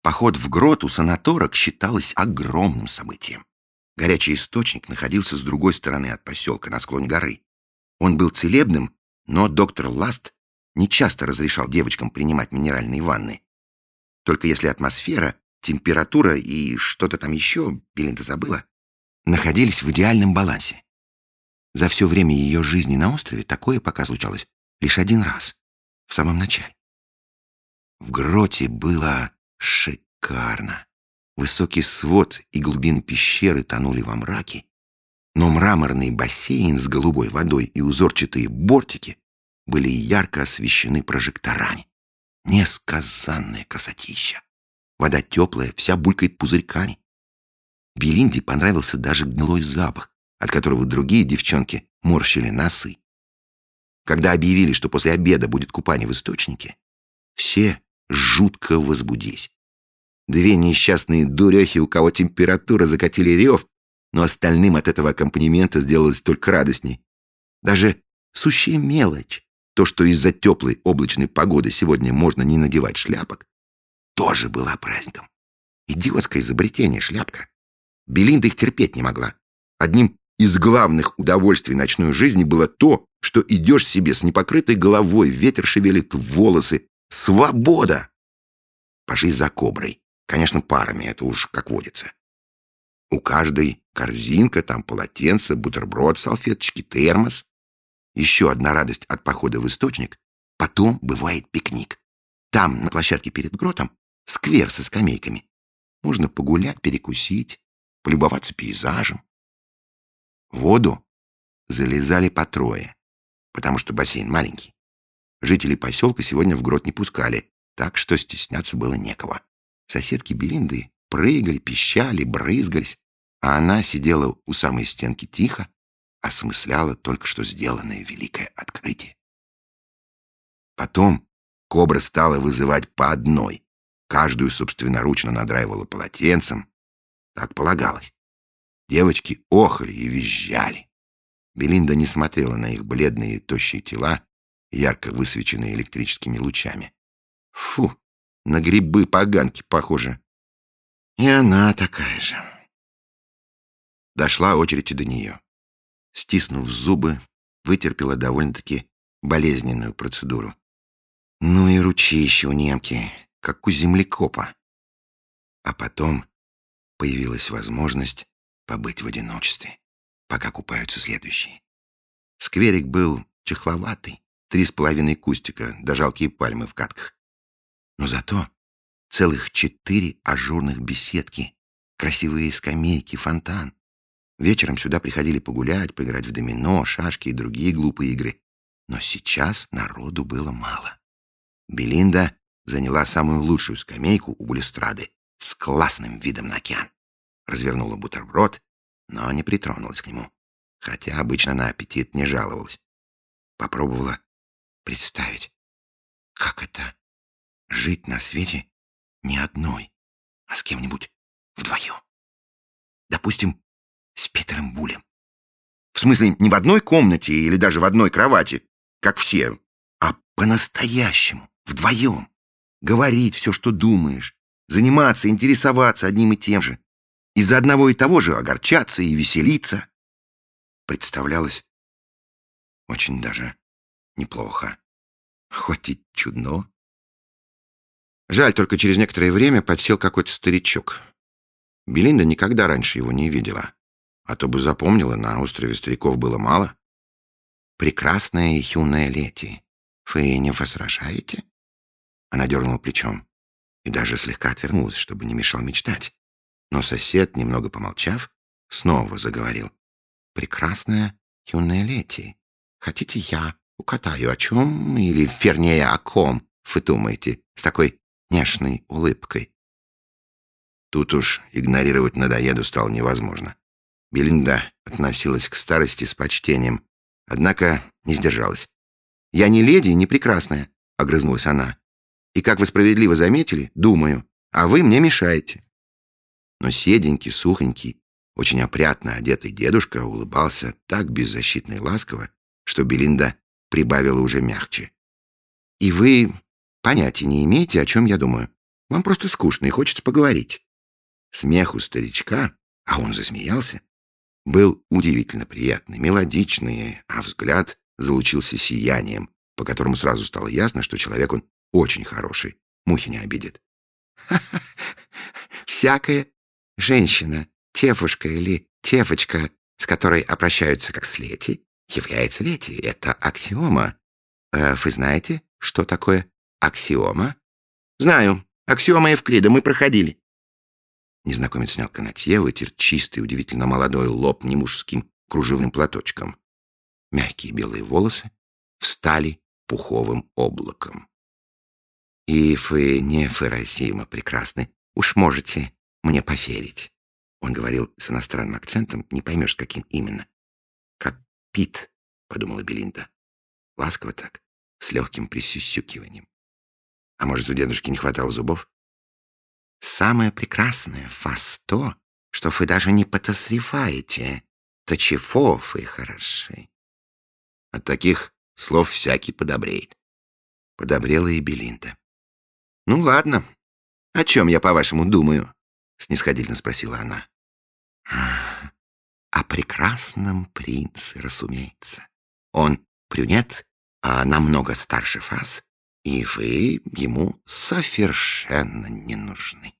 Поход в грот у санаторок считалось огромным событием. Горячий источник находился с другой стороны от поселка, на склоне горы. Он был целебным, но доктор Ласт не часто разрешал девочкам принимать минеральные ванны. Только если атмосфера, температура и что-то там еще, Белинда забыла, находились в идеальном балансе. За все время ее жизни на острове такое пока случалось лишь один раз, в самом начале. В гроте было шикарно. Высокий свод и глубины пещеры тонули во мраке, но мраморный бассейн с голубой водой и узорчатые бортики были ярко освещены прожекторами. Несказанная красотища. Вода теплая, вся булькает пузырьками. Белинде понравился даже гнилой запах, от которого другие девчонки морщили носы. Когда объявили, что после обеда будет купание в источнике, все жутко возбудились. Две несчастные дурехи, у кого температура, закатили рев, но остальным от этого аккомпанемента сделалось только радостней. Даже сущая мелочь, то, что из-за теплой облачной погоды сегодня можно не надевать шляпок, тоже была праздником. Идиотское изобретение шляпка. Белинда их терпеть не могла. Одним из главных удовольствий ночной жизни было то, что идешь себе с непокрытой головой, ветер шевелит волосы. Свобода! Пошли за коброй. Конечно, парами, это уж как водится. У каждой корзинка, там полотенце, бутерброд, салфеточки, термос. Еще одна радость от похода в источник. Потом бывает пикник. Там, на площадке перед гротом, сквер со скамейками. Можно погулять, перекусить, полюбоваться пейзажем. В воду залезали по трое, потому что бассейн маленький. Жители поселка сегодня в грот не пускали, так что стесняться было некого. Соседки Белинды прыгали, пищали, брызгались, а она сидела у самой стенки тихо, осмысляла только что сделанное великое открытие. Потом кобра стала вызывать по одной. Каждую собственноручно надраивала полотенцем. Так полагалось. Девочки охали и визжали. Белинда не смотрела на их бледные тощие тела, ярко высвеченные электрическими лучами. Фу, на грибы-поганки похоже. И она такая же. Дошла очередь и до нее. Стиснув зубы, вытерпела довольно-таки болезненную процедуру. Ну и ручище у немки, как у землекопа. А потом появилась возможность побыть в одиночестве, пока купаются следующие. Скверик был чахловатый, 3,5 кустика, да жалкие пальмы в катках. Но зато целых 4 ажурных беседки, красивые скамейки, фонтан. Вечером сюда приходили погулять, поиграть в домино, шашки и другие глупые игры. Но сейчас народу было мало. Белинда заняла самую лучшую скамейку у балюстрады с классным видом на океан. Развернула бутерброд, но не притронулась к нему, хотя обычно на аппетит не жаловалась. Попробовала представить, как это — жить на свете не одной, а с кем-нибудь вдвоем. Допустим, с Питером Булем. В смысле, не в одной комнате или даже в одной кровати, как все, а по-настоящему, вдвоем. Говорить все, что думаешь, заниматься, интересоваться одним и тем же. Из-за одного и того же огорчаться и веселиться. Представлялось очень даже неплохо. Хоть и чудно. Жаль, только через некоторое время подсел какой-то старичок. Белинда никогда раньше его не видела. А то бы запомнила, на острове стариков было мало. «Прекрасная и юная леди, вы не возражаете?» Она дернула плечом и даже слегка отвернулась, чтобы не мешал мечтать. Но сосед, немного помолчав, снова заговорил. «Прекрасная юная леди, хотите я укатаю о чем, или, вернее, о ком, вы думаете, с такой нежной улыбкой?» Тут уж игнорировать надоеду стало невозможно. Белинда относилась к старости с почтением, однако не сдержалась. «Я не леди, не прекрасная», — огрызнулась она. «И, как вы справедливо заметили, думаю, а вы мне мешаете». Но седенький, сухонький, очень опрятно одетый дедушка улыбался так беззащитно и ласково, что Белинда прибавила уже мягче. «И вы понятия не имеете, о чем я думаю. Вам просто скучно и хочется поговорить». Смех у старичка, а он засмеялся, был удивительно приятный, мелодичный, а взгляд залучился сиянием, по которому сразу стало ясно, что человек он очень хороший, мухи не обидит. «Всякая женщина, тевушка или тевочка, с которой обращаются как с леди, является леди. Это аксиома. Вы знаете, что такое аксиома?» «Знаю. Аксиома Евклида. Мы проходили». Незнакомец снял канатье, вытер чистый, удивительно молодой лоб немужским кружевным платочком. Мягкие белые волосы встали пуховым облаком. «И вы невыразимо прекрасны. Уж можете мне поверить». Он говорил с иностранным акцентом, не поймешь, каким именно. «Как Пит», — подумала Белинда. Ласково так, с легким присюсюкиванием. А может, у дедушки не хватало зубов? «Самое прекрасное в вас то, что вы даже не подозреваете, до чего вы хороши». От таких слов всякий подобреет. Подобрела и Белинда. «Ну ладно, о чем я, по-вашему, думаю?» — снисходительно спросила она. «О прекрасном принце, разумеется. Он брюнет, а намного старше вас, и вы ему совершенно не нужны».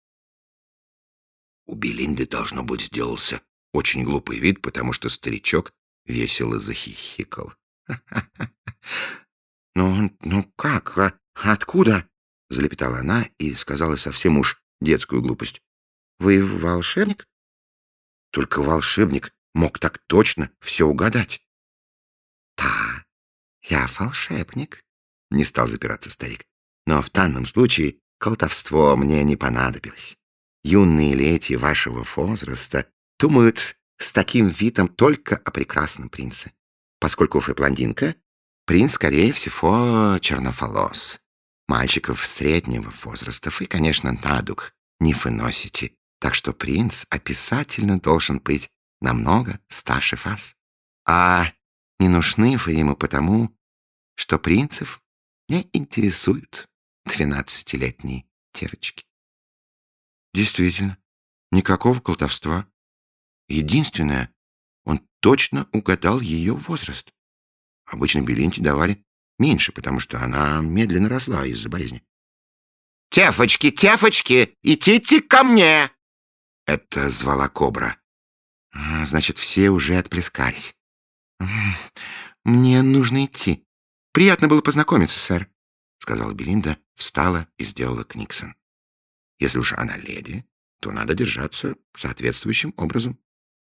У Белинды, должно быть, сделался очень глупый вид, потому что старичок весело захихикал. «Ну как? Откуда?» — залепетала она и сказала совсем уж детскую глупость. «Вы волшебник?» Только волшебник мог так точно все угадать. «Да, я волшебник», — не стал запираться старик. «Но в данном случае колдовство мне не понадобилось. Юные леди вашего возраста думают с таким видом только о прекрасном принце. Поскольку вы блондинка, принц, скорее всего, черноволос. Мальчиков среднего возраста вы, конечно, на дух не выносите, так что принц обязательно должен быть намного старше вас. А не нужны вы ему потому, что принцев не интересуют 12-летние девочки». Действительно, никакого колдовства. Единственное, он точно угадал ее возраст. Обычно Белинде давали меньше, потому что она медленно росла из-за болезни. «Тефочки, тефочки, идите ко мне!» Это звала кобра. Значит, все уже отплескались. «Мне нужно идти. Приятно было познакомиться, сэр», — сказала Белинда, встала и сделала книксон. Если уж она леди, то надо держаться соответствующим образом.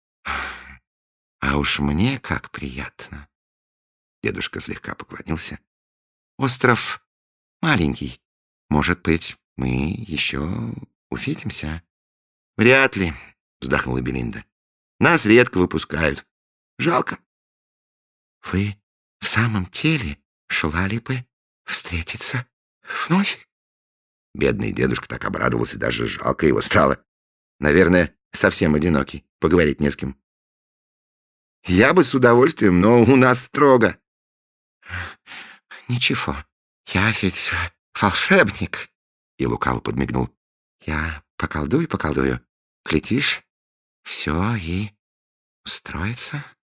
«А уж мне как приятно!» Дедушка слегка поклонился. «Остров маленький. Может быть, мы еще увидимся?» «Вряд ли», — вздохнула Белинда. «Нас редко выпускают. Жалко». «Вы в самом деле желали бы встретиться вновь?» Бедный дедушка так обрадовался, даже жалко его стало. Наверное, совсем одинокий, поговорить не с кем. «Я бы с удовольствием, но у нас строго». «Ничего, я ведь волшебник», — и лукаво подмигнул. «Я поколдую, глядишь, все и устроится».